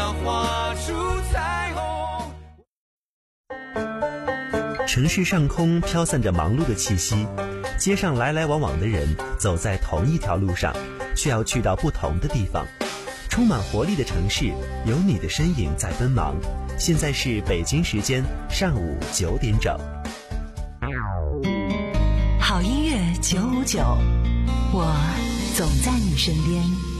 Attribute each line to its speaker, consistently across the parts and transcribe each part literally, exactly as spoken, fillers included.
Speaker 1: 要画出彩虹。
Speaker 2: 城市上空飘散着忙碌的气息，街上来来往往的人走在同一条路上，却要去到不同的地方。充满活力的城市，有你的身影在奔忙。现在是北京时间上午九点整。
Speaker 3: 好音乐九五九，我总在你身边。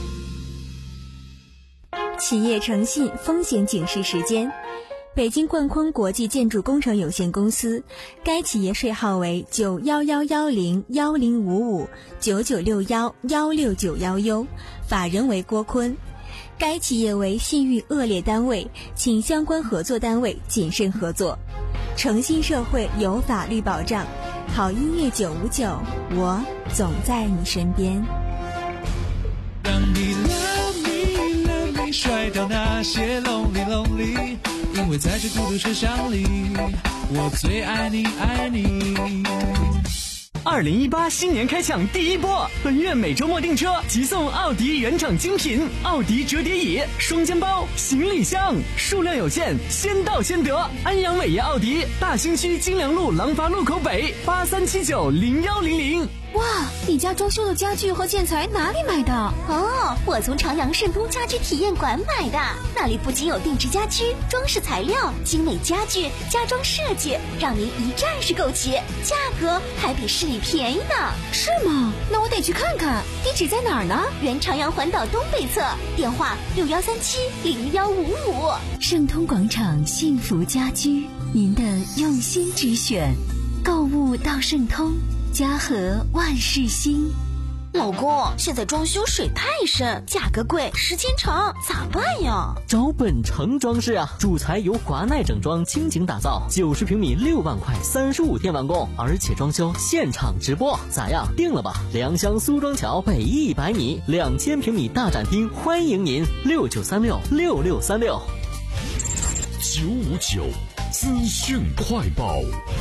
Speaker 4: 企业诚信风险警示时间。北京冠坤国际建筑工程有限公司，该企业税号为九幺幺幺零幺零五五九九六幺幺六九幺 U， 法人为郭坤。该企业为信誉恶劣单位，请相关合作单位谨慎合作。诚信社会有法律保障，好音乐九五九，我总在你身边。
Speaker 1: 让你 love me love me， 甩掉那些 lonely lonely， 因为在这孤独车厢里，我最爱你爱你。
Speaker 5: 二零一八新年开抢第一波，本月每周末订车即送奥迪原厂精品奥迪折叠椅、双肩包、行李箱，数量有限，先到先得。安阳伟业奥迪大兴区金良路廊坊路口北八三七九零幺零零。
Speaker 6: 哇，你家装修的家具和建材哪里买的？
Speaker 7: 哦，我从长阳盛通家居体验馆买的，那里不仅有定制家居、装饰材料、精美家具、家装设计，让您一站式购齐，价格还比市里便宜呢。
Speaker 6: 是吗？那我得去看看，地址在哪儿呢？
Speaker 7: 原长阳环岛东北侧，电话六幺三七零幺五五。
Speaker 3: 盛通广场幸福家居，您的用心之选，购物到盛通，家和万事兴。
Speaker 7: 老公，现在装修水太深，价格贵，时间长，咋办呀？
Speaker 8: 找本城装饰啊，主材由华奈整装倾情打造，九十平米六万块，三十五天完工，而且装修现场直播，咋样？定了吧？良乡苏庄桥北一百米，两千平米大展厅，欢迎您六九三六六六三六。
Speaker 9: 九五九资讯快报。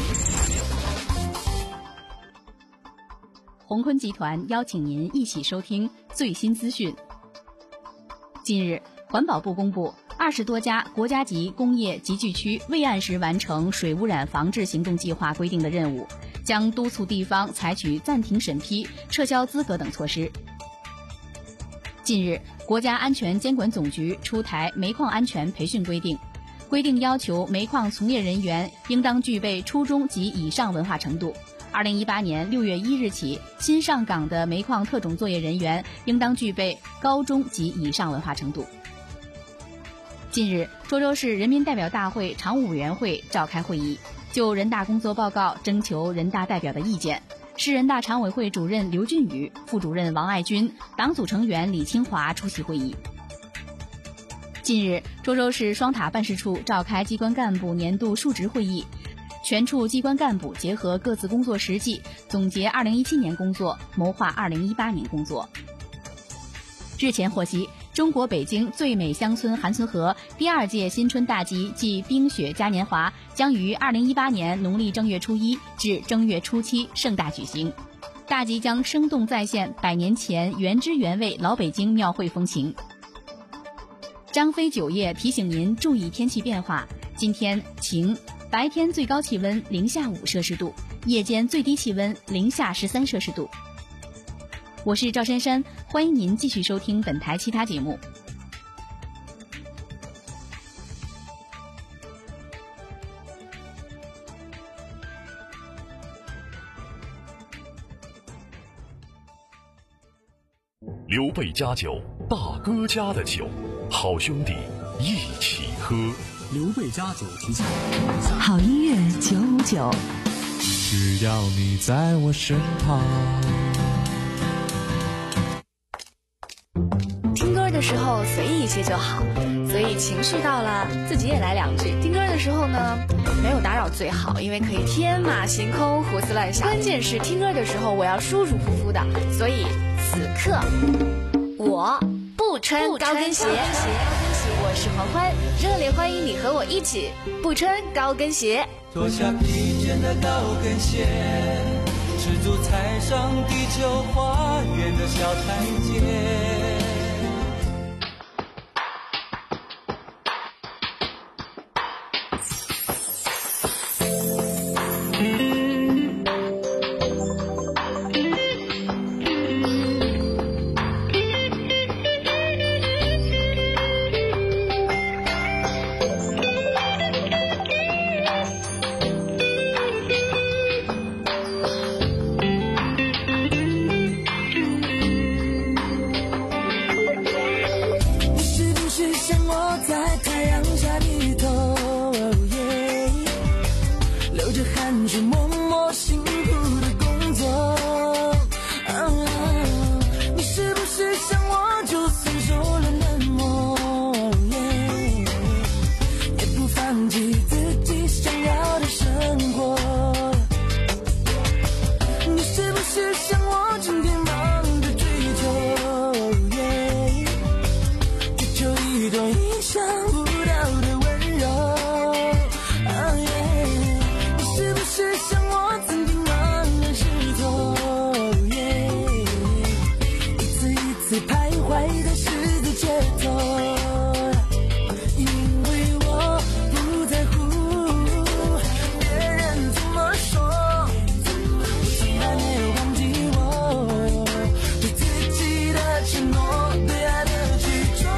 Speaker 10: 鸿坤集团邀请您一起收听最新资讯。近日，环保部公布，二十多家国家级工业集聚区未按时完成水污染防治行动计划规定的任务，将督促地方采取暂停审批、撤销资格等措施。近日，国家安全监管总局出台煤矿安全培训规定，规定要求煤矿从业人员应当具备初中及以上文化程度。二零一八年六月一日起，新上岗的煤矿特种作业人员应当具备高中及以上文化程度。近日，涿州市人民代表大会常务委员会召开会议，就人大工作报告征求人大代表的意见。市人大常委会主任刘俊宇、副主任王爱军、党组成员李清华出席会议。近日，涿州市双塔办事处召开机关干部年度述职会议，全处机关干部结合各自工作实际，总结二零一七年工作，谋划二零一八年工作。日前获悉，中国北京最美乡村韩村河第二届新春大集暨冰雪嘉年华将于二零一八年农历正月初一至正月初七盛大举行。大集将生动再现百年前原汁原味老北京庙会风情。张飞酒业提醒您注意天气变化，今天晴，白天最高气温零下五摄氏度，夜间最低气温零下十三摄氏度。我是赵珊珊，欢迎您继续收听本台其他节目。
Speaker 9: 刘备家酒，大哥家的酒，好兄弟一起喝。
Speaker 11: 刘备家酒提醒：
Speaker 3: 好音乐九五九，
Speaker 1: 只要你在我身旁。
Speaker 12: 听歌的时候随意一些就好，所以情绪到了自己也来两句。听歌的时候呢，没有打扰最好，因为可以天马行空胡思乱想。关键是听歌的时候我要舒舒服服的，所以此刻我不穿高跟鞋。我是黄欢，热烈欢迎你和我一起不穿高跟鞋。
Speaker 1: 脱下披肩的高跟鞋，赤足踩上地球花园的小台阶。
Speaker 13: 像我在太阳下低头、oh yeah、流着汗水默默辛苦的工作、oh、你是不是像我就算受了冷漠、oh yeah、也不放弃自己想要的生活？你是不是像我整天忙着追求、oh yeah、追求一种意想不到的温柔、oh yeah、你是不是像我曾经茫然失措、oh yeah、一次一次徘徊在十字街头？因为我不在乎别人怎么说，我从来没有忘记我对自己的承诺，对爱的执着。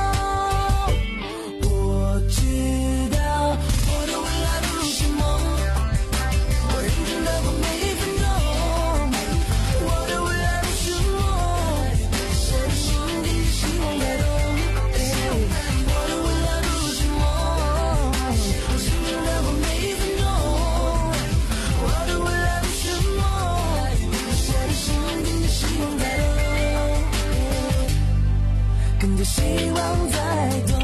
Speaker 13: 我知道我的未来不是梦，我认真的过每一分钟。我的未来不是梦，我的心底希望在动。我的未来不是梦，我认真的过每一分钟。我的未来不是梦，我的心底希望在动，跟着希望在动。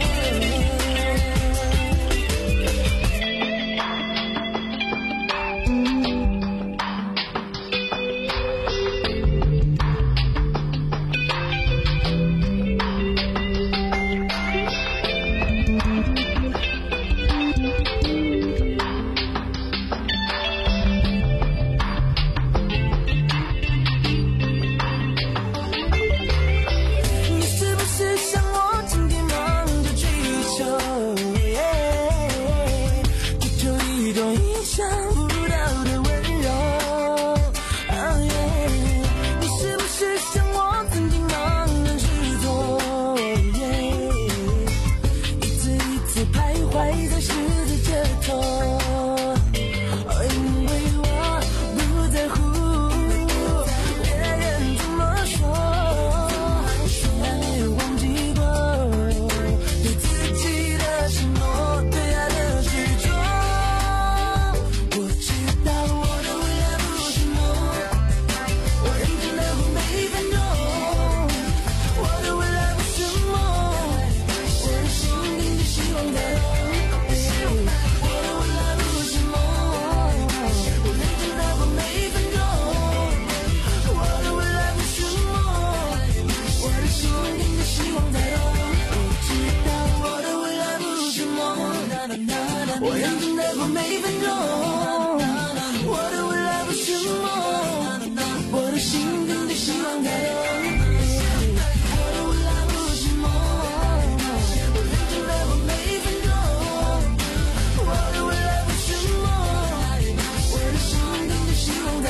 Speaker 13: 你是不是像我整天忙着追求、yeah、追求一种意想不到的温柔、oh yeah、你是不是像我曾经茫然失措、oh yeah、一次一次徘徊在十字街头、oh、因为我不在乎别人怎么说，从来没有忘记过对自己的承诺，对爱的执着。我知道我的未来不是梦，我认真的过每一分钟。我的未来不是梦，我的心底的希望在动。我的未来不是梦，我认真的过每一分钟。我的未来不是梦，我的心底的希望在动。我知道我的未来不是梦，我认真的过每一分钟。我的未来不是梦，我的心底的希望在动。我的未来不是梦，我认真的过每一分钟。我的未来不是梦，我的心底的希望在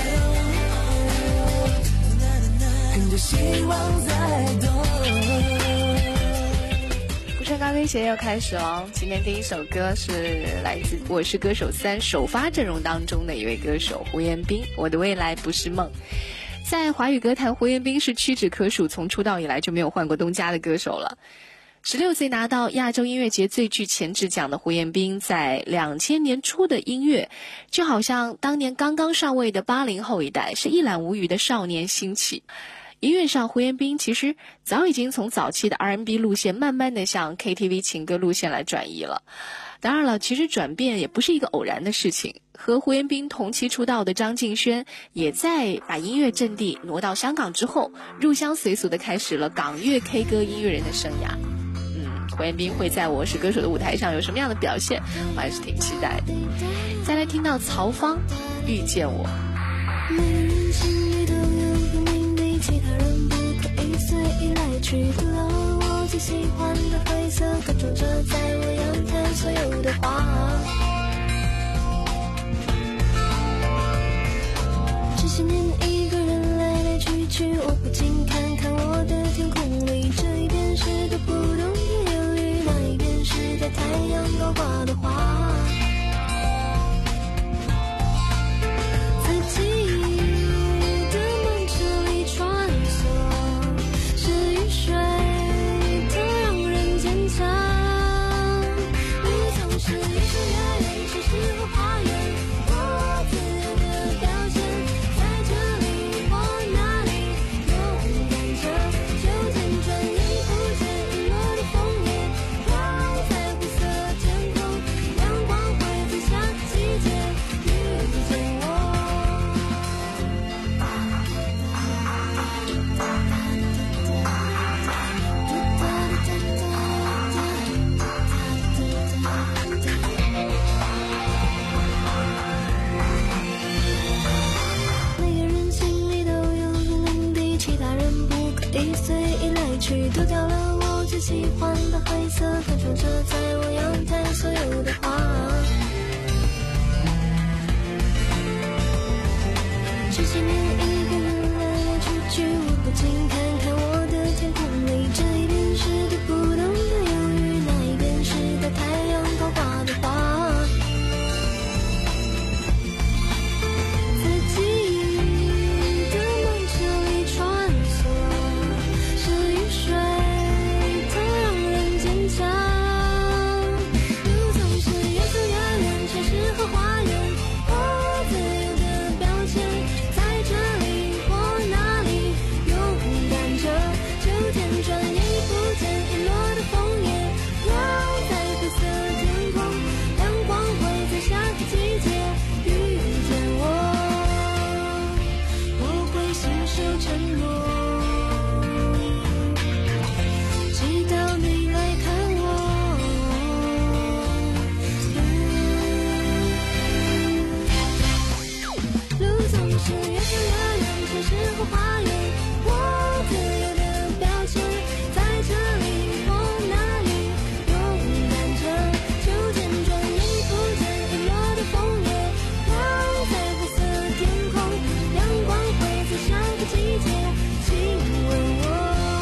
Speaker 13: 动，跟着希望在动。
Speaker 12: 不是高跟鞋又开始了。今天第一首歌是来自《我是歌手三》首发阵容当中的一位歌手胡彦斌，《我的未来不是梦》。在华语歌坛，胡彦斌是屈指可数，从出道以来就没有换过东家的歌手了。十六岁拿到亚洲音乐节最具潜质奖的胡彦斌，在两千年初的音乐，就好像当年刚刚上位的八零后一代，是一览无余的少年兴起。音乐上，胡彦斌其实早已经从早期的 R and B 路线慢慢的向 K T V 情歌路线来转移了。当然了，其实转变也不是一个偶然的事情，和胡彦斌同期出道的张敬轩也在把音乐阵地挪到香港之后，入乡随俗的开始了港乐 K 歌音乐人的生涯。嗯，胡彦斌会在我是歌手的舞台上有什么样的表现，我还是挺期待的。再来听到曹芳遇见我。
Speaker 14: 每人心里都有个命令，其他人不可以随意来取得我最喜欢的灰色，各种着在我阳台所有的花。这些年一个人来来去去，我不禁看看我的天空里，这一边是个不懂的忧郁，那一边是在太阳高挂的花。在记忆的梦池里穿梭，是雨水它让人坚强。 委屈，丢掉了我最喜欢的黑色，看守着在我阳台所有的花。这些年一个人来来去去，我不禁看看我的天空里，这一边是读不懂的忧郁，那一边是大太阳高挂的花。在记忆的梦球里穿梭，是雨水，它让人坚强。路总是越走越远，城市和花园，我自由的标签，在这里或那里勇敢着。秋天转眼已不见，遗落的枫叶飘在灰色天空，阳光会在下个季节遇见我，我会信守承诺，直到你来看我。路总是越走越远，城市和花园，我自由的标签，在这里或那里勇敢着。秋天转眼已不见，遗落的枫叶飘在灰色天空，阳光会在下个季节亲吻我。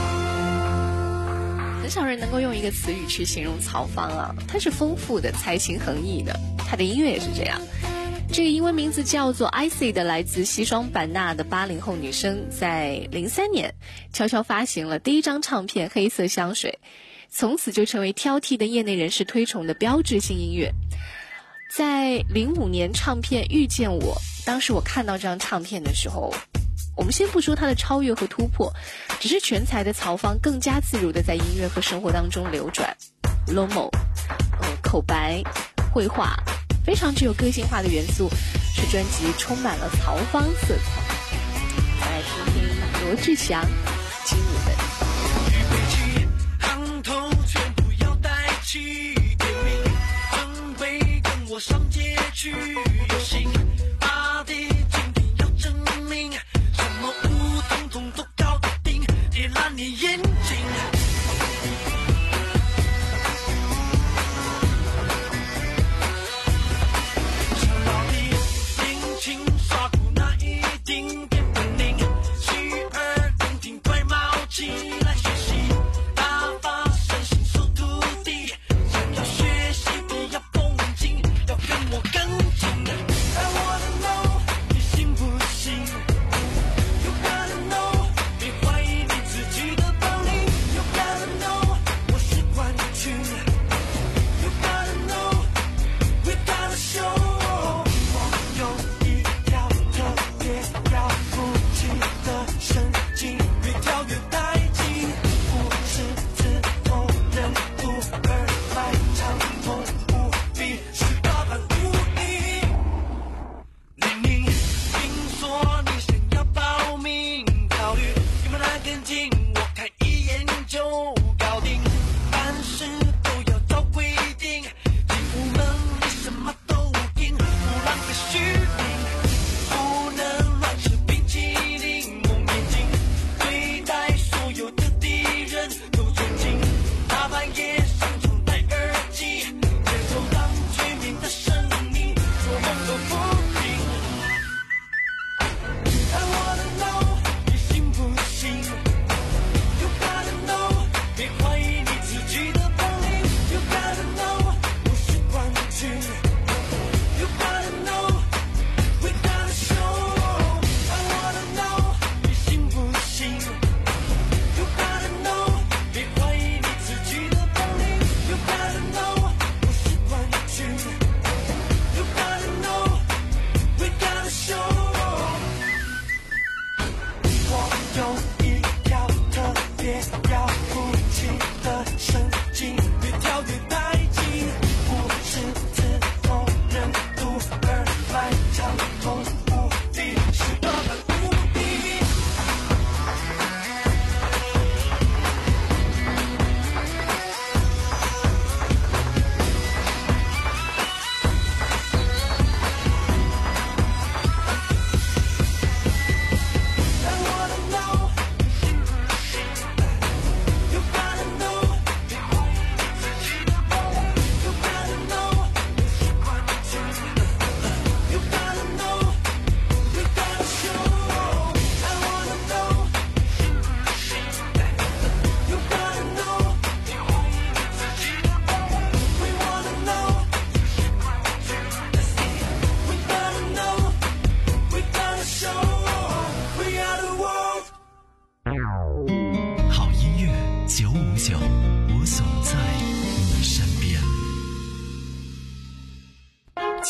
Speaker 12: 很少人能够用一个词语去形容曹芳啊，她是丰富的，才情横溢的，她的音乐也是这样。这个英文名字叫做 Icy 的来自西双版纳的八零后女生，在零三年悄悄发行了第一张唱片《黑色香水》，从此就成为挑剔的业内人士推崇的标志性音乐。在零五年唱片《遇见我》，当时我看到这张唱片的时候，我们先不说它的超越和突破，只是全才的曹芳更加自如地在音乐和生活当中流转。Lomo、呃、口白、绘画，非常具有个性化的元素，使专辑充满了曹芳色彩。来听听罗志祥《精武门》。
Speaker 1: 预备起，行头全部要带起，点名，准备跟我上街去游行，把地今天要证明，什么舞统统都搞得定，点燃你眼睛。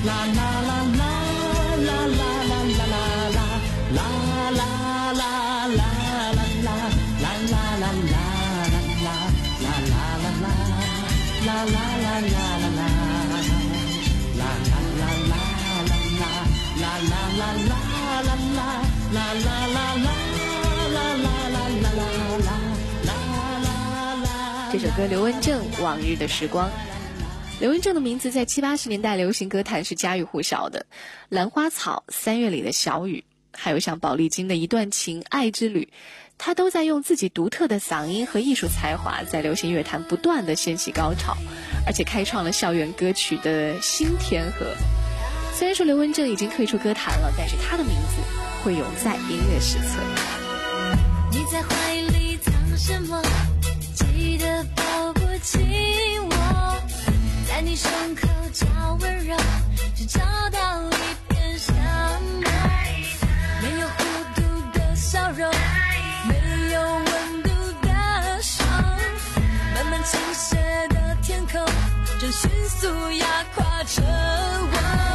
Speaker 15: 啦啦啦啦啦啦啦啦啦啦啦啦啦啦
Speaker 12: 这首歌刘文正《往日的时光》。刘文正的名字在七八十年代流行歌坛是家喻户晓的，兰花草、三月里的小雨，还有像宝丽金的一段情、爱之旅，他都在用自己独特的嗓音和艺术才华，在流行乐坛不断的掀起高潮，而且开创了校园歌曲的新天河。虽然说刘文正已经退出歌坛了，但是他的名字会永在音乐史册。
Speaker 14: 你在怀里藏什么？记得抱不紧我，在你胸口找温柔，只找到一片沙漠。没有弧度的笑容，没有温度的手，慢慢倾斜的天空，正迅速压垮着我。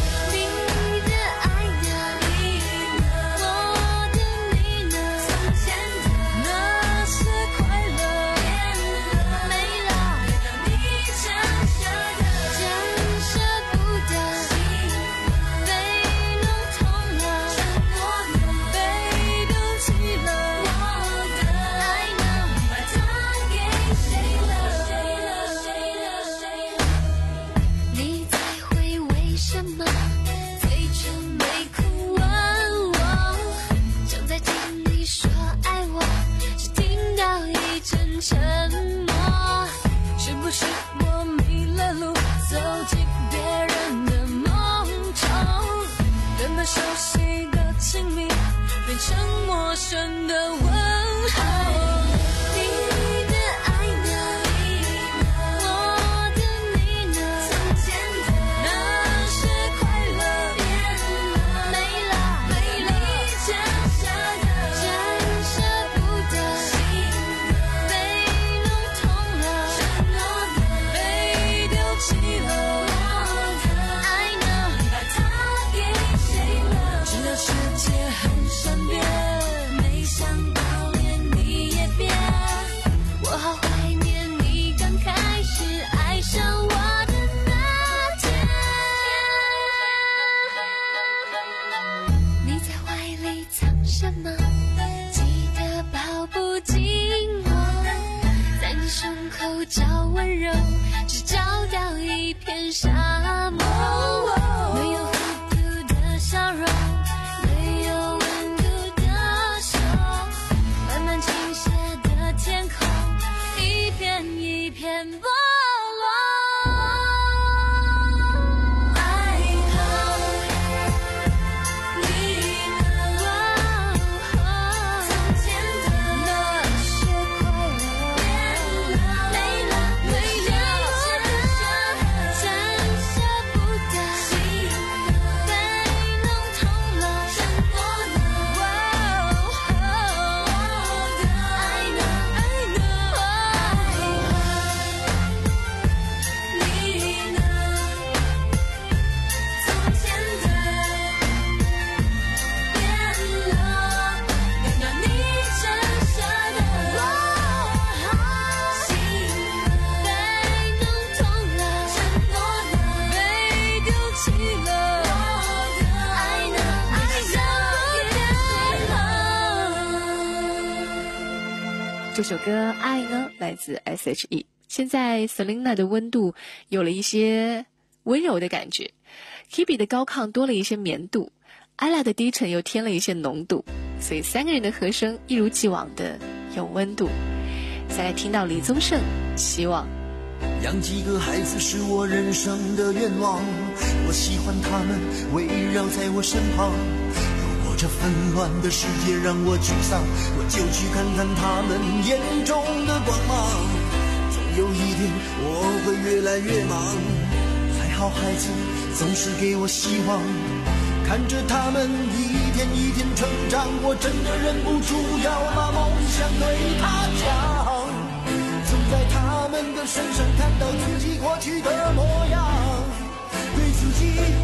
Speaker 12: 这首歌《爱》呢，来自 S H E。现在 Selina 的温度有了一些温柔的感觉 ，Hebe 的高亢多了一些绵度 ，Ella 的低沉又添了一些浓度，所以三个人的和声一如既往的有温度。再来听到李宗盛《希望》。
Speaker 16: 养几个孩子是我人生的愿望，我喜欢他们围绕在我身旁。如果这纷乱的世界让我沮丧，我就去看看他们眼中的光芒。总有一天我会越来越忙，还好孩子总是给我希望，看着他们一天一天成长，我真的忍不住要把梦想对他讲。总在他们的身上看到自己过去的模样，对自己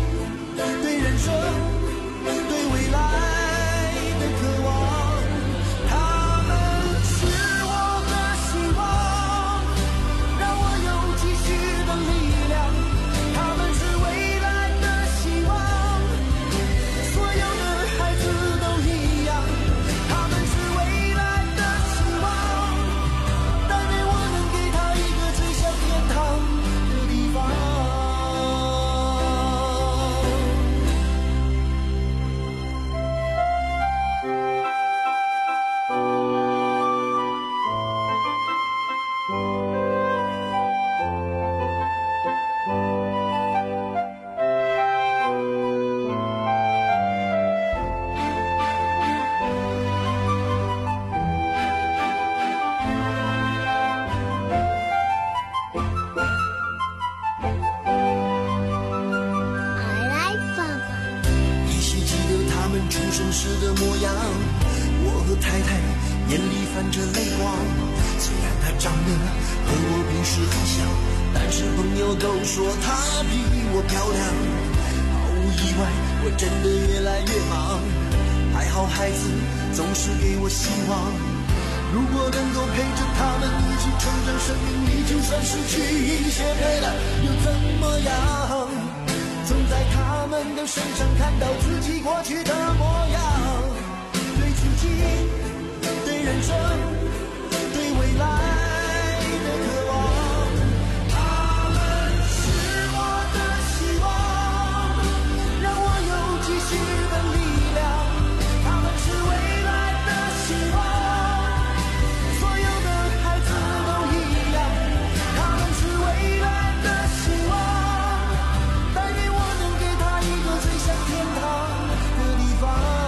Speaker 16: 时的模样。我和太太眼里泛着泪光，虽然她长得和我平时很像，但是朋友都说她比我漂亮。毫无意外，我真的越来越忙，还好孩子总是给我希望。如果能够陪着他们一起成长，生命里就算失去一些陪伴又怎么样？总在他们的身上看到自己过去的模样，对自己，对人生，对未来的渴望。他们是我的希望，让我有继续的力量。他们是未来的希望，所有的孩子都一样。他们是未来的希望，但愿我能给他一个最像天堂的地方。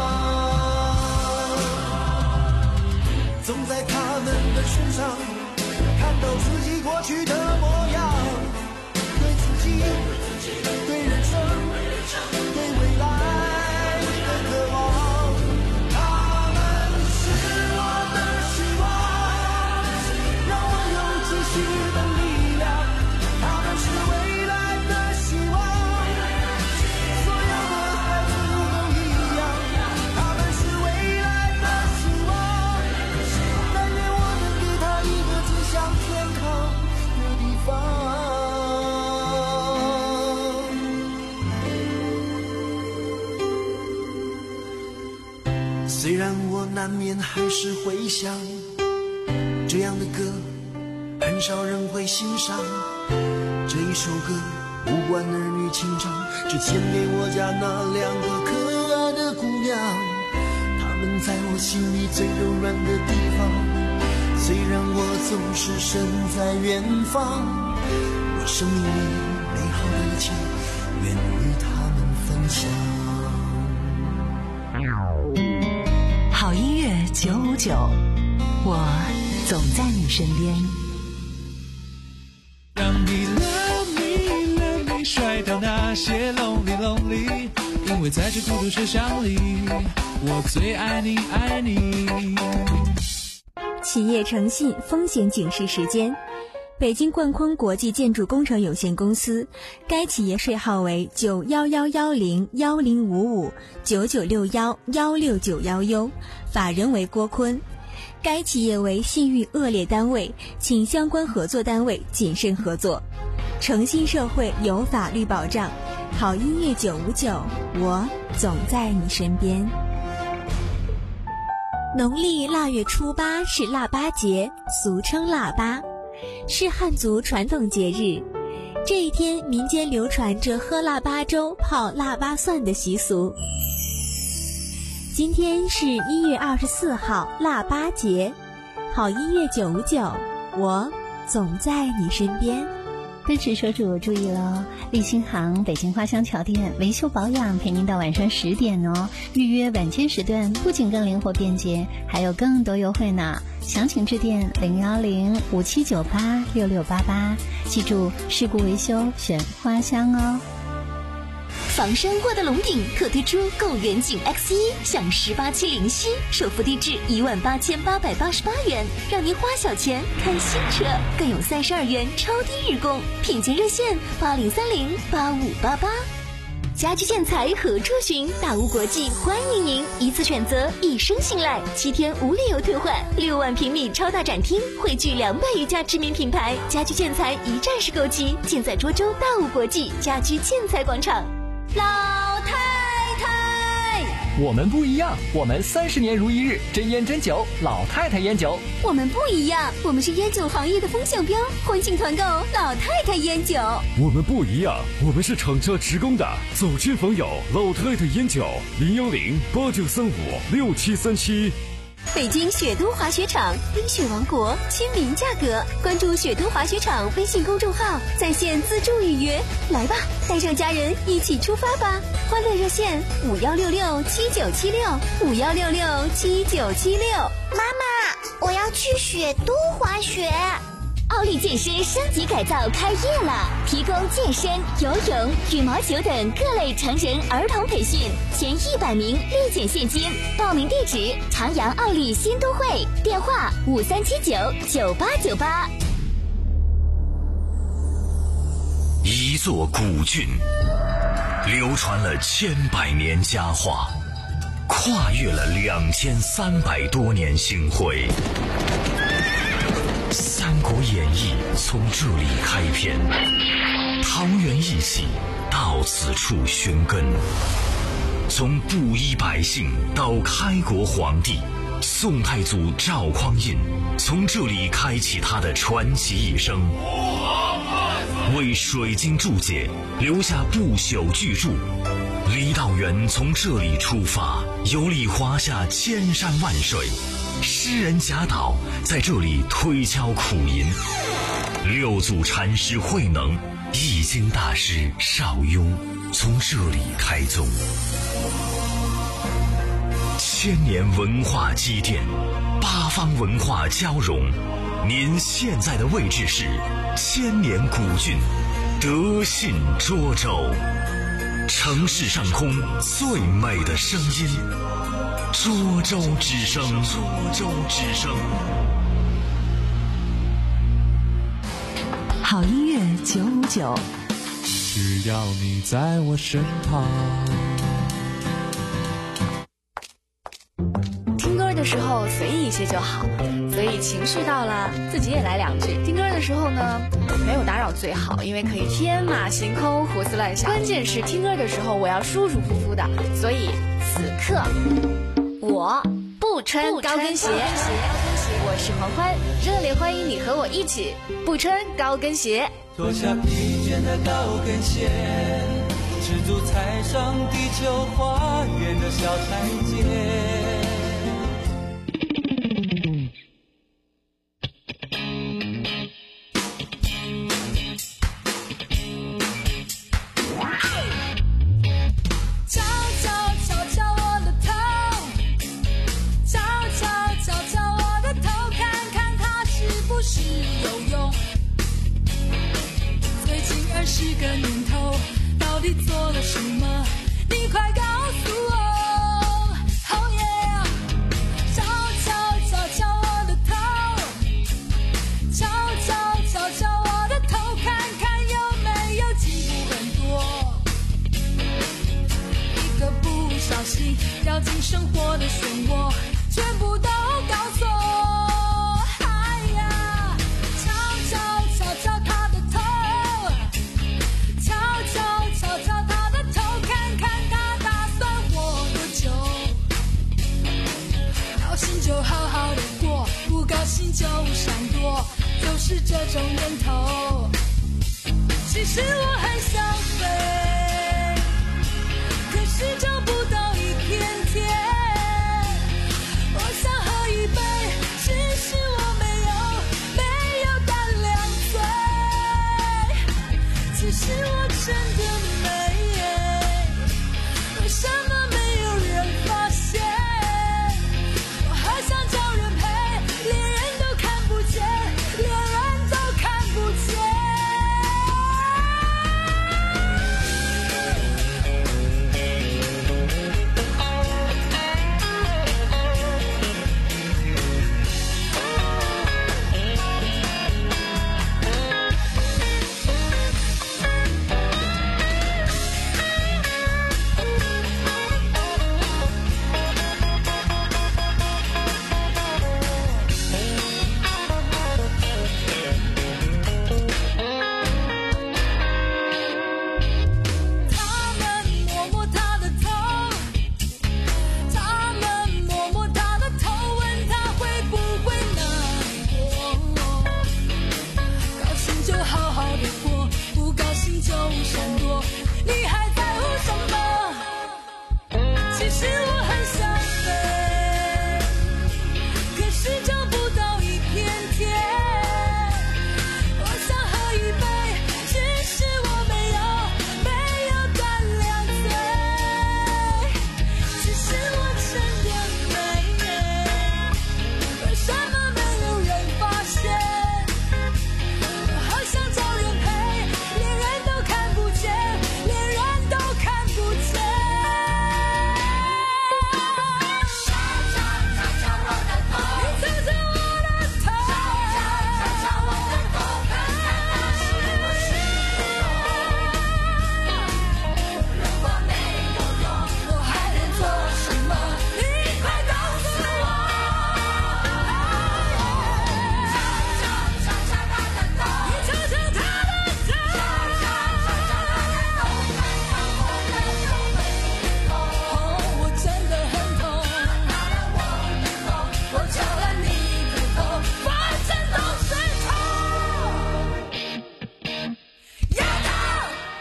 Speaker 16: 总在他们的身上看到自己过去的模样，对自己，对人生，对未来的渴望。他们是我的希望，让我有继续的力量。他们是未来的希望，所有的孩子都一样。他们是未来的希望，但愿我能给他一个最像天堂的地方。虽然我难免还是会想，这样的歌很少人会欣赏。这一首歌无关儿女情长，只献给我家那两个可爱的姑娘。她们在我心里最柔软的地方，虽然我总是身在远方，我生命里美好的一切愿与她们分享。
Speaker 3: 好音乐九五九，我总在你身边。
Speaker 1: 让你 love me love me 甩掉那些 lonely lonely， 因为在这孤独车厢里，我最爱你爱你。
Speaker 4: 企业诚信风险警示时间。北京冠坤国际建筑工程有限公司，该企业税号为九幺幺幺零幺零五五九九六幺幺六九幺 U， 法人为郭坤。该企业为信誉恶劣单位，请相关合作单位谨慎合作。诚信社会有法律保障，好音乐九五九，我总在你身边。农历腊月初八是腊八节，俗称腊八，是汉族传统节日。这一天，民间流传着喝腊八粥、泡腊八蒜的习俗。今天是一月二十四号，腊八节。好音乐九五九，我总在你身边。
Speaker 17: 奔驰车主注意了，立新行北京花乡桥店维修保养陪您到晚上十点哦。预约晚间时段不仅更灵活便捷，还有更多优惠呢。详情致电零幺零五七九八六六八八，记住事故维修选花乡哦。
Speaker 7: 房山沃德龙鼎特推出购远景 X 一 享十八期零息，首付低至一万八千八百八十八元，让您花小钱看新车，更有三十二元超低日供，品鉴热线八零三零八五八八。家居建材何处寻？大屋国际欢迎您，一次选择，一生信赖，七天无理由退换，六万平米超大展厅，汇聚两百余家知名品牌，家居建材一站式购齐，尽在涿州大屋国际家居建材广场。老太太，
Speaker 5: 我们不一样，我们三十年如一日，真烟真酒，老太太烟酒。
Speaker 6: 我们不一样，我们是烟酒行业的风向标，欢庆团购老太太烟酒。
Speaker 9: 我们不一样，我们是厂家职工的，走亲访友，老太太烟酒，零幺零八九三五六七三七。
Speaker 7: 北京雪都滑雪场，冰雪王国，亲民价格。关注雪都滑雪场微信公众号，在线自助预约。来吧，带上家人一起出发吧！欢乐热线五幺六六七九七六五幺六六七九七六。
Speaker 18: 妈妈，我要去雪都滑雪。
Speaker 7: 哦， 奥利健身升级改造开业了，提供健身、游泳、羽毛球等各类成人儿童培训，前一百名立减现金。报名地址：长阳奥利新都会，电话五三七九九八九八。
Speaker 19: 一座古郡，流传了千百年佳话，跨越了两千三百多年星辉。《三国演义》从这里开篇，桃园义气到此处寻根。从布衣百姓到开国皇帝，宋太祖赵匡胤从这里开启他的传奇一生，为水晶注解留下不朽巨著。李道元从这里出发，游历华夏千山万水。诗人贾岛在这里推敲苦吟，六祖禅师慧能、易经大师邵雍从这里开宗。千年文化积淀，八方文化交融。您现在的位置是千年古郡德信涿州，城市上空最美的声音，涿州之声，涿州之声。
Speaker 3: 好音乐九五九，
Speaker 1: 只要你在我身旁。
Speaker 12: 听歌的时候随意一些就好，所以情绪到了自己也来两句。听歌的时候呢，没有打扰最好，因为可以天马行空胡思乱想。关键是听歌的时候我要舒舒服服的，所以此刻我不穿高跟鞋。我是黄欢，热烈欢迎你和我一起不穿高跟鞋。
Speaker 1: 脱下疲倦的高跟鞋，赤足踩上地球花园的小台阶。
Speaker 18: 十个年头到底做了什么？你快告诉我。Oh yeah， 敲敲敲敲我的头，敲敲敲敲我的头，看看有没有进步很多。一个不小心掉进生活的漩涡，全部都搞错。就好好的过，不高兴就闪躲，就是这种念头。其实我很想飞，可是找不到一片天。我想喝一杯，只是我没有没有胆量醉。其实我真的没，为什么没有人发现？想找人陪，连人都看不见，连人都看不见。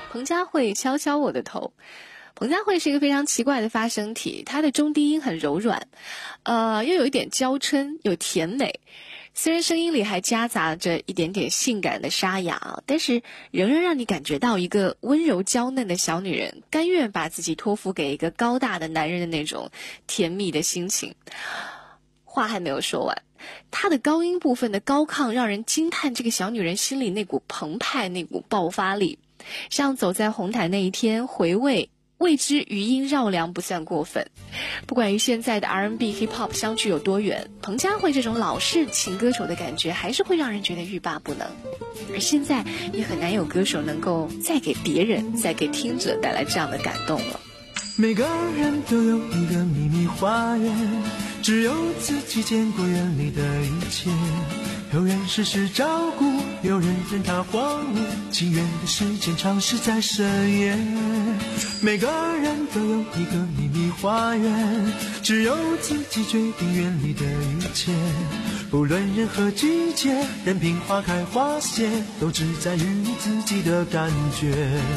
Speaker 12: 彭佳慧敲敲我的头。彭佳慧是一个非常奇怪的发声体，她的中低音很柔软，呃，又有一点娇嗔，有甜美。虽然声音里还夹杂着一点点性感的沙哑，但是仍然让你感觉到一个温柔娇嫩的小女人甘愿把自己托付给一个高大的男人的那种甜蜜的心情。话还没有说完，她的高音部分的高亢让人惊叹这个小女人心里那股澎湃，那股爆发力，像走在红毯那一天回味未知余音绕梁不算过分。不管与现在的 R and B Hip Hop 相距有多远，彭佳慧这种老式情歌手的感觉还是会让人觉得欲罢不能。而现在也很难有歌手能够再给别人再给听者带来这样的感动了。
Speaker 16: 每个人都有一个秘密花园，只有自己见过园里的一切。有人时时照顾，有人任它荒芜，情愿的时间长是在深夜。每个人都有一个秘密花园，只有自己决定园里的一切。不论任何季节，任凭花开花谢，都只在于你自己的感觉。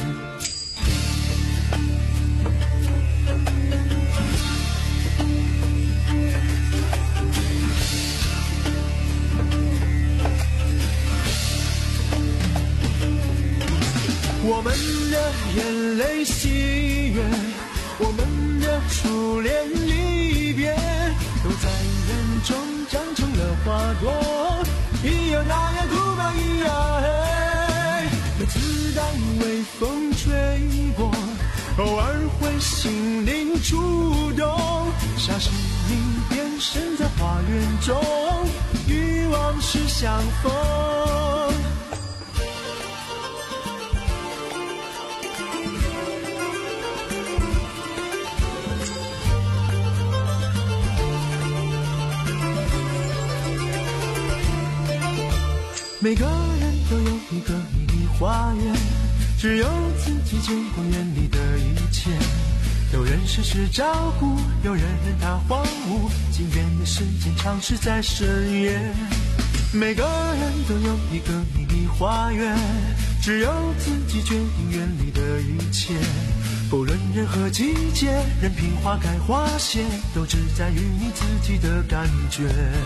Speaker 16: 我们的眼泪喜悦，我们的初恋离别，都在人中长成了花朵，咿呀那呀嘟吧咿呀嘿。每次当微风吹过，偶尔会心灵触动，像是你变身在花园中，与往事相逢。每个人都有一个秘密花园，只有自己见过园里的一切。有人时时照顾，有人任它荒芜，情愿的时间长是在深夜。每个人都有一个秘密花园，只有自己决定园里的一切。不论任何季节，任凭花开花谢，都只在于你自己的感觉。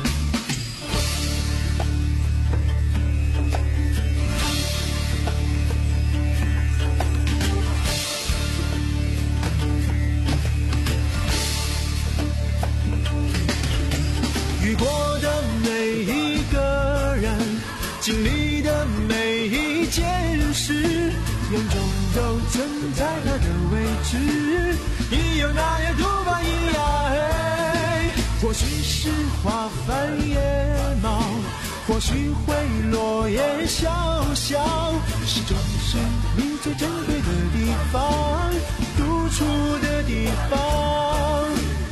Speaker 16: 遇过的每一个人，经历的每一件事，眼中都存在它的位置，咿呀那呀嘟吧咿呀嘿。或许是花繁叶茂，或许会落叶萧萧，始终是你最珍贵的地方，独处的地方。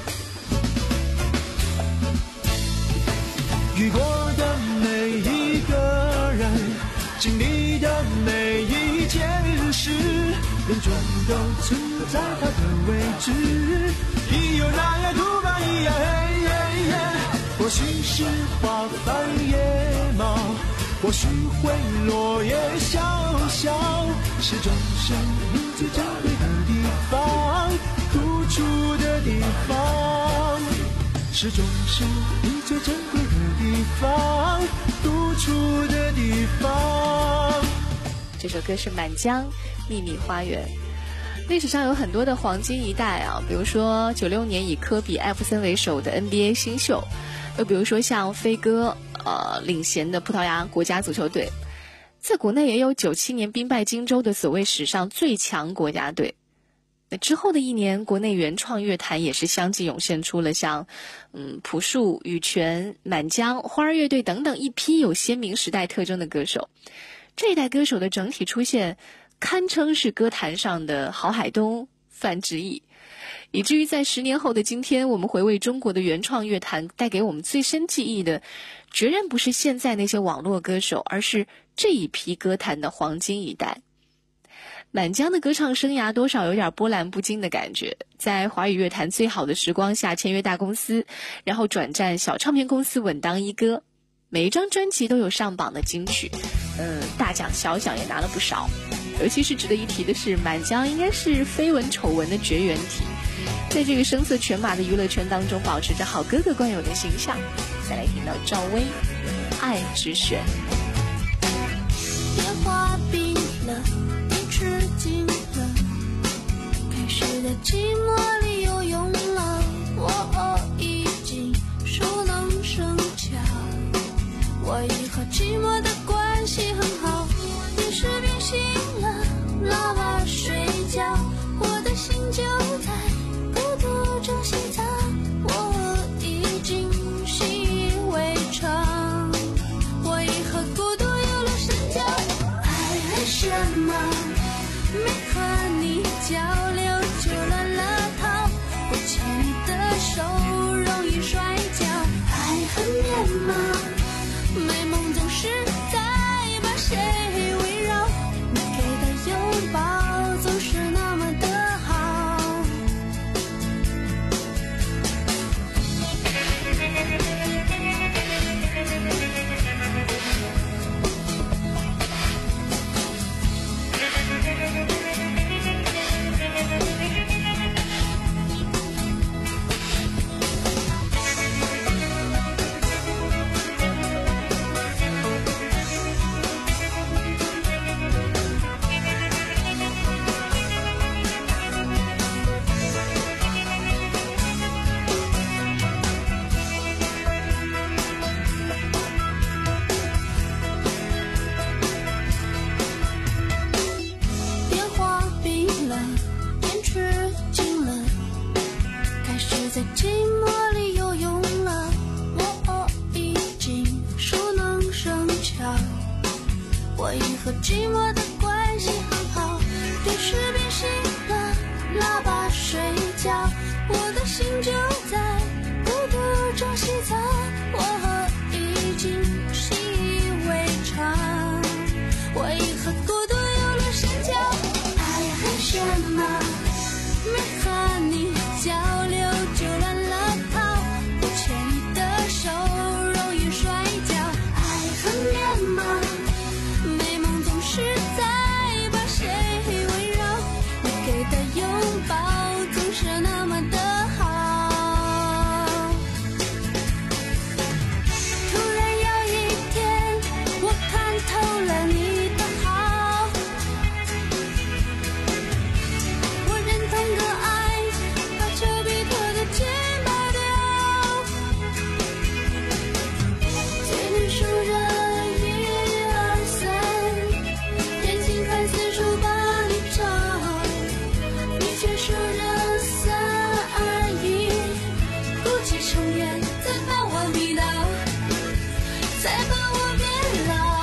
Speaker 16: 遇过的每一个人，经历的每一件事，人中都存在它的位置，咿呀那呀嘟吧咿呀嘿嘿嘿。或许是花繁叶茂，或许会落叶萧萧，始终是你最珍贵的地方，独处的地方，始终是你最珍贵的地方，独处的地方。
Speaker 12: 这首歌是满江秘密花园。历史上有很多的黄金一代啊，比如说九六年以科比艾弗森为首的 N B A 新秀，又比如说像飞哥呃领衔的葡萄牙国家足球队，在国内也有九七年兵败荆州的所谓史上最强国家队。那之后的一年，国内原创乐坛也是相继涌现出了像嗯朴树、羽泉、满江、花儿乐队等等一批有鲜明时代特征的歌手。这一代歌手的整体出现堪称是歌坛上的郝海东、范志毅，以至于在十年后的今天，我们回味中国的原创乐坛，带给我们最深记忆的决然不是现在那些网络歌手，而是这一批歌坛的黄金一代。满江的歌唱生涯多少有点波澜不惊的感觉，在华语乐坛最好的时光下签约大公司，然后转战小唱片公司稳当一哥，每一张专辑都有上榜的金曲，嗯，大奖小奖也拿了不少。 尤其是值得一提的是，满江应该是绯闻丑闻的绝缘体，在这个声色犬马的娱乐圈当中，保持着好哥哥惯有的形象。再来听到赵薇《爱之选》。
Speaker 14: 电话冰了，电池进了，开始在寂寞里游泳了。我已经熟能生巧，我已和寂寞的关系很好。电视变形了，喇叭睡觉，我的心就在孤独中洗澡。我已经习以为常，我已和孤独有了深交。爱为什么没和你交流就乱了套？不牵你的手容易摔跤。爱很绵吗？美梦总是在把谁围绕，你给的拥抱总是那么的好。电话冰了，电池进了，开始在寂寞里游泳了。我已经熟能生巧，我已和寂寞的关系很好。电视变形了，喇叭睡觉，我的心就在孤独中洗澡。我已经习以为常，我已和孤独有了深交。爱为什么没和你交流就乱了套？不牵你的手容易摔跤。爱很绵吗？美梦总是在把谁围绕，你给的拥抱总是那么的好。突然有一天，我看透了你的好，我认同个爱，把丘比特的箭拔掉。嘴里数着一二三，眼睛看四处把你找，你却数着三二一，鼓起冲眼，再把我迷倒，再把我变老。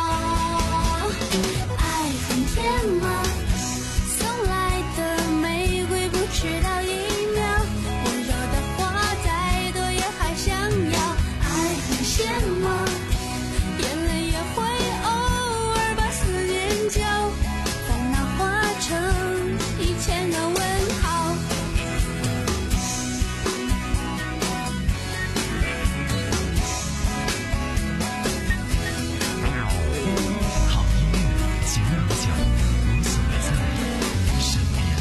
Speaker 14: 爱很甜吗？送来的玫瑰不迟到一秒，温柔的话再多也还想要。爱很咸吗？眼泪也会偶尔把思念浇，烦恼化成一千个问号。
Speaker 1: 好音乐，请让你讲，无所不在你身边。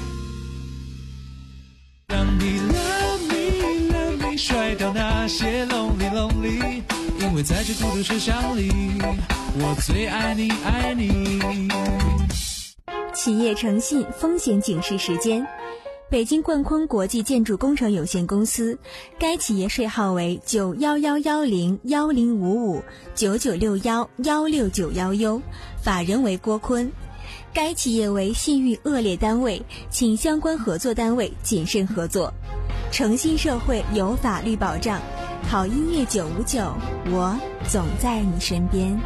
Speaker 1: 让你 love me love me 甩掉那些 lonely lonely， 因为在这孤独车厢里，我最爱你爱你。
Speaker 4: 企业诚信风险警示时间。北京冠坤国际建筑工程有限公司，该企业税号为九幺幺幺零幺零五五九九六幺幺六九幺 U， 法人为郭坤。该企业为信誉恶劣单位，请相关合作单位谨慎合作。诚信社会有法律保障，好音乐九五九，我总在你身边。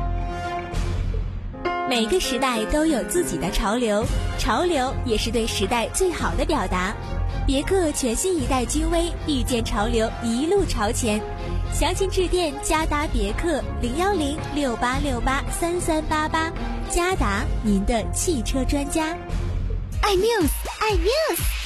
Speaker 4: 每个时代都有自己的潮流，潮流也是对时代最好的表达。别克全新一代君威，遇见潮流，一路朝前。详情致电嘉达别克零幺零六八六八三三八八，嘉达您的汽车专家。
Speaker 7: 爱 news， 爱 news。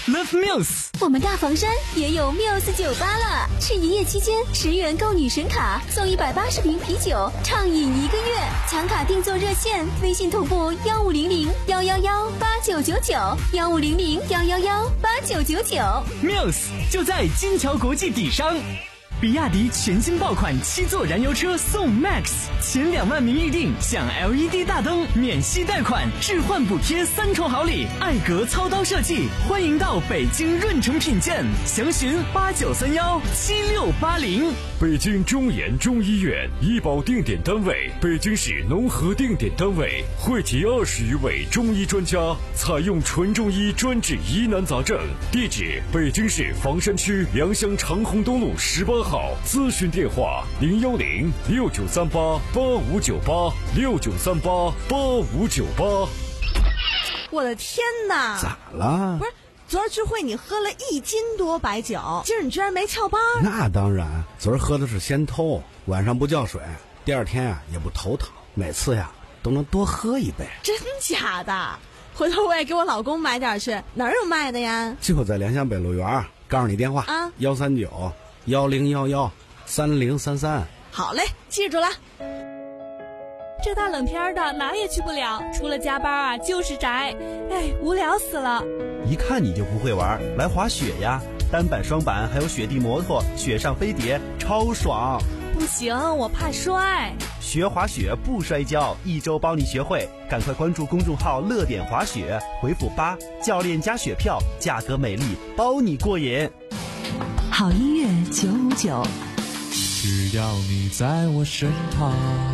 Speaker 5: Love Muse。
Speaker 6: 我们大房山也有 Muse 酒吧了，是一夜期间十元购女神卡，送一百八十瓶啤酒，畅饮一个月。抢卡订座热线：微信同步幺五零零幺幺幺八九九九，幺五零零幺幺幺八九九九。
Speaker 5: Muse 就在金桥国际底商。比亚迪全新爆款七座燃油车送 Max， 前两万名预定享 L E D 大灯，免息贷款，置换补贴三重好礼，艾格操刀设计，欢迎到北京润城品鉴，详询八九三幺七六八零。
Speaker 9: 北京中研中医院医保定点单位，北京市农合定点单位，汇集二十余位中医专家，采用纯中医专治疑难杂症。地址：北京市房山区良乡长虹东路十八号。咨询电话：零幺零六九三八八五九八六九三八八五九八。
Speaker 20: 我的天哪！
Speaker 21: 咋了？
Speaker 20: 不是，昨儿聚会你喝了一斤多白酒，今儿你居然没翘班？
Speaker 21: 那当然，昨儿喝的是仙偷，晚上不叫水，第二天呀、啊、也不头疼，每次呀都能多喝一杯。
Speaker 20: 真假的？回头我也给我老公买点去，哪儿有卖的呀？
Speaker 21: 就在良乡北路园，告诉你电话啊，幺三九幺零幺幺三零三三。
Speaker 20: 好嘞，记住了。
Speaker 22: 这大冷天的哪也去不了，除了加班啊就是宅，哎，无聊死了。
Speaker 2: 一看你就不会玩，来滑雪呀，单板双板还有雪地摩托，雪上飞碟超爽。
Speaker 22: 不行，我怕摔。
Speaker 2: 学滑雪不摔跤，一周帮你学会，赶快关注公众号乐点滑雪，回复八，教练加雪票，价格美丽，包你过瘾。
Speaker 3: 好音乐九五九，
Speaker 1: 只要你在我身旁。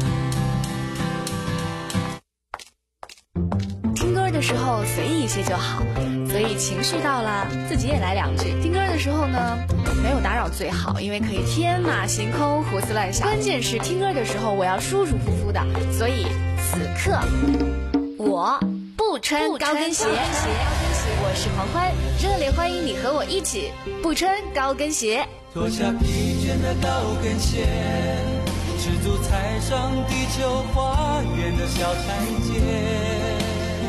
Speaker 12: 听歌的时候随意一些就好，所以情绪到了自己也来两句。听歌的时候呢，没有打扰最好，因为可以天马行空胡思乱想。关键是听歌的时候我要舒舒服服的，所以此刻我不穿高跟鞋。我是黄欢，热烈欢迎你和我一起不穿高跟鞋。
Speaker 1: 脱下疲倦的高跟鞋，赤足踩上地球花园的小台阶。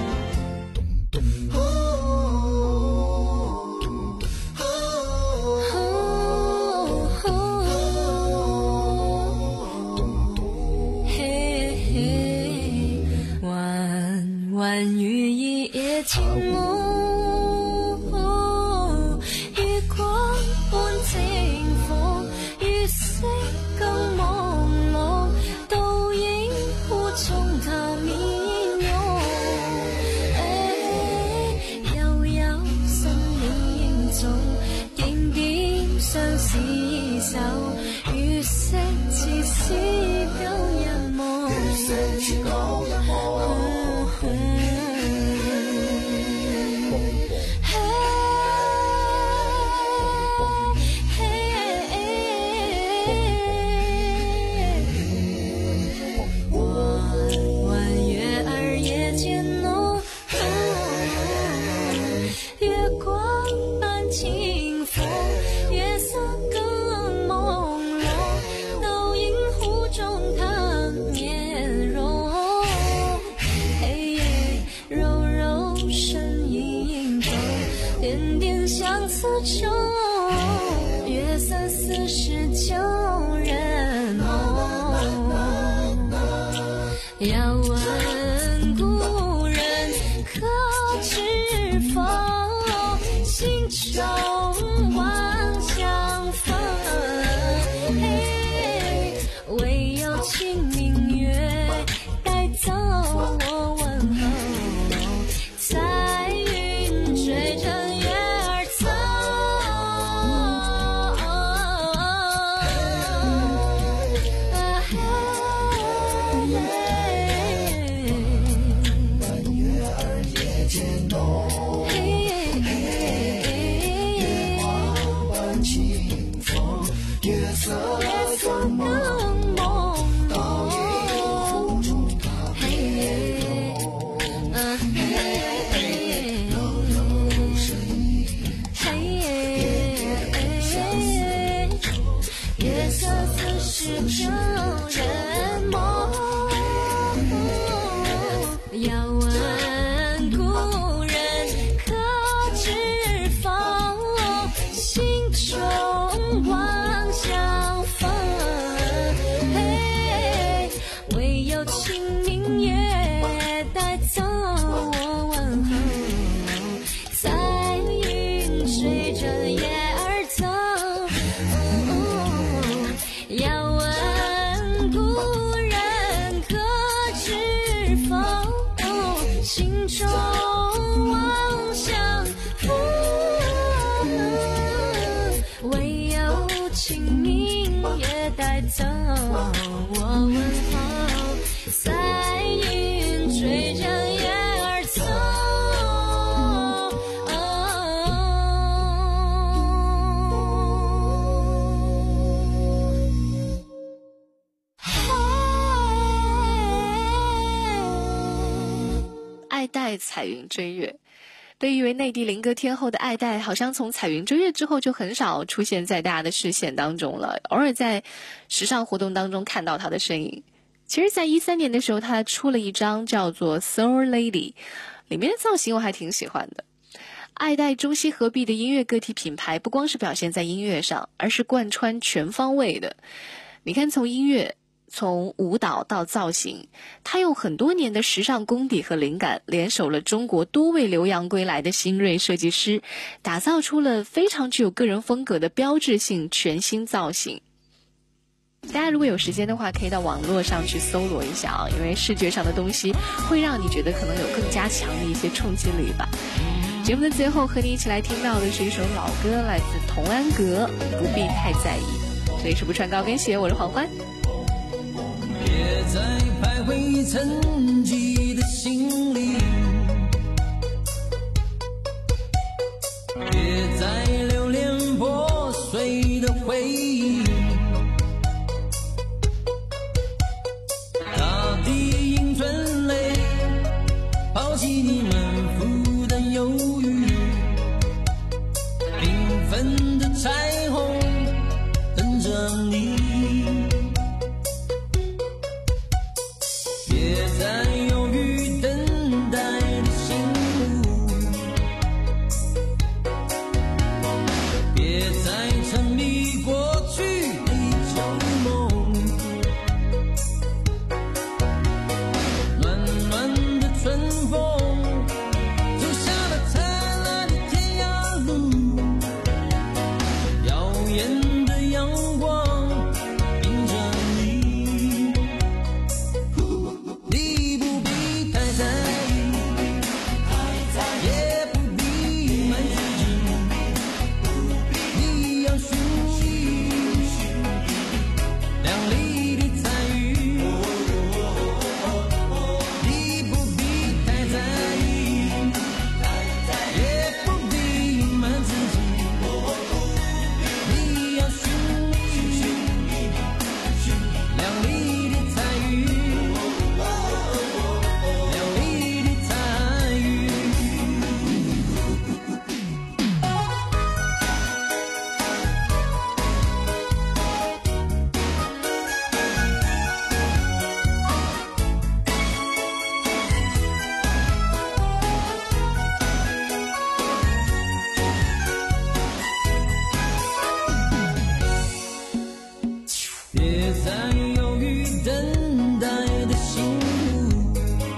Speaker 22: 晚晚雨一夜静默。
Speaker 18: 月色似是舊人夢，月色似舊人夢。弯月儿夜渐浓，月光伴清风，月色更朦胧，倒映湖中她面容。黑夜柔柔身影中，点点相思中，月色似是旧人梦。要问故人可知否，心中万相逢。唯有清明月带走我问候，彩云追着月儿走。月儿夜渐浓，月光伴清风，月色更朦胧，倒映湖中她面容。柔柔身影，月色似是旧人梦。要问故人可
Speaker 14: 我问候，彩云追着月儿走。
Speaker 12: 爱戴彩云追月，被誉为内地灵歌天后的爱戴，好像从彩云追月之后就很少出现在大家的视线当中了，偶尔在时尚活动当中看到她的身影。其实在一三年的时候，她出了一张叫做 Soul Lady， 里面的造型我还挺喜欢的。爱戴中西合璧的音乐个体品牌，不光是表现在音乐上，而是贯穿全方位的。你看，从音乐，从舞蹈到造型，他用很多年的时尚功底和灵感，联手了中国多位留洋归来的新锐设计师，打造出了非常具有个人风格的标志性全新造型。大家如果有时间的话，可以到网络上去搜罗一下啊，因为视觉上的东西会让你觉得可能有更加强的一些冲击力吧。节目的最后，和你一起来听到的是一首老歌，来自童安格，不必太在意。这里是不穿高跟鞋，我是黄欢。
Speaker 1: 别再徘徊沉寂的心里，别再留恋破碎的回忆，大地迎春泪，抛弃你们负担忧郁，缤纷的彩虹等着你。别再犹豫等待的心路，别再沉迷过去的旧梦，暖暖的春风走下了灿烂的天涯路，耀眼的阳光迎着你，你不必太在意，也不必隐瞒自己，你要寻觅亮丽的彩云，你不必太在意，也不必隐瞒自己，你要寻觅亮丽的彩云，亮丽的彩云。别再犹豫等待的心路，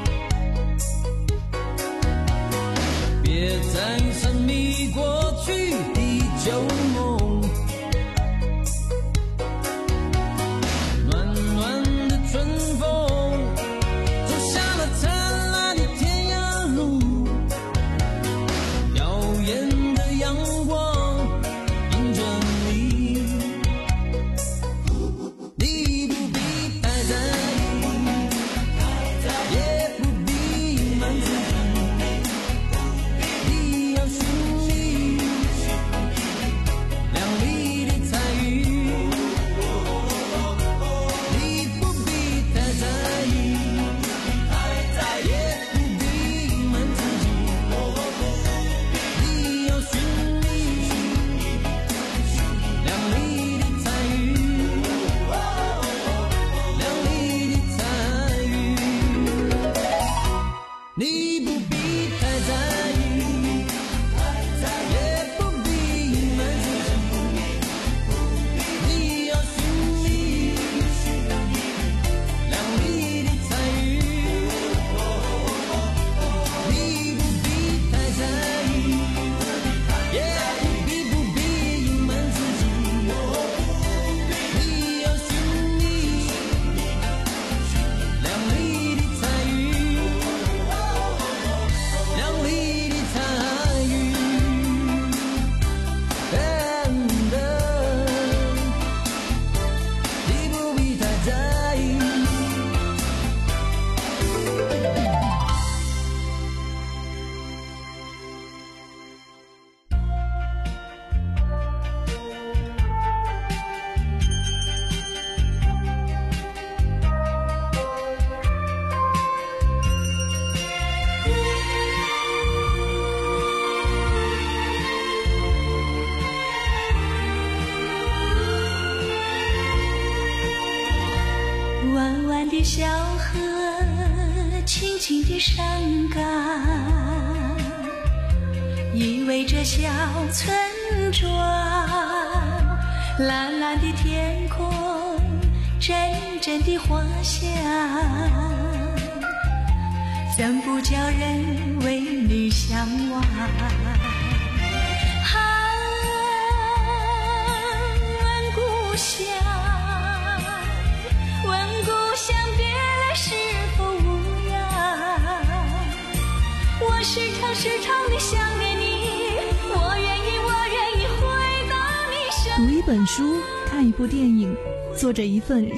Speaker 1: 别再沉迷过去的旧梦，暖暖的春风走下了灿烂的天涯路，耀眼的阳光迎着你，你不必太在意，也不必隐瞒自己，你要寻觅
Speaker 8: 伤感，依偎着小村庄，蓝蓝的天空，阵阵的花香，怎不叫人为你向往？啊，问故乡，问故乡别来是否无恙？我时常时常地想念你，我愿意我愿意回到你身边。
Speaker 22: 读一本书，看一部电影，做着一份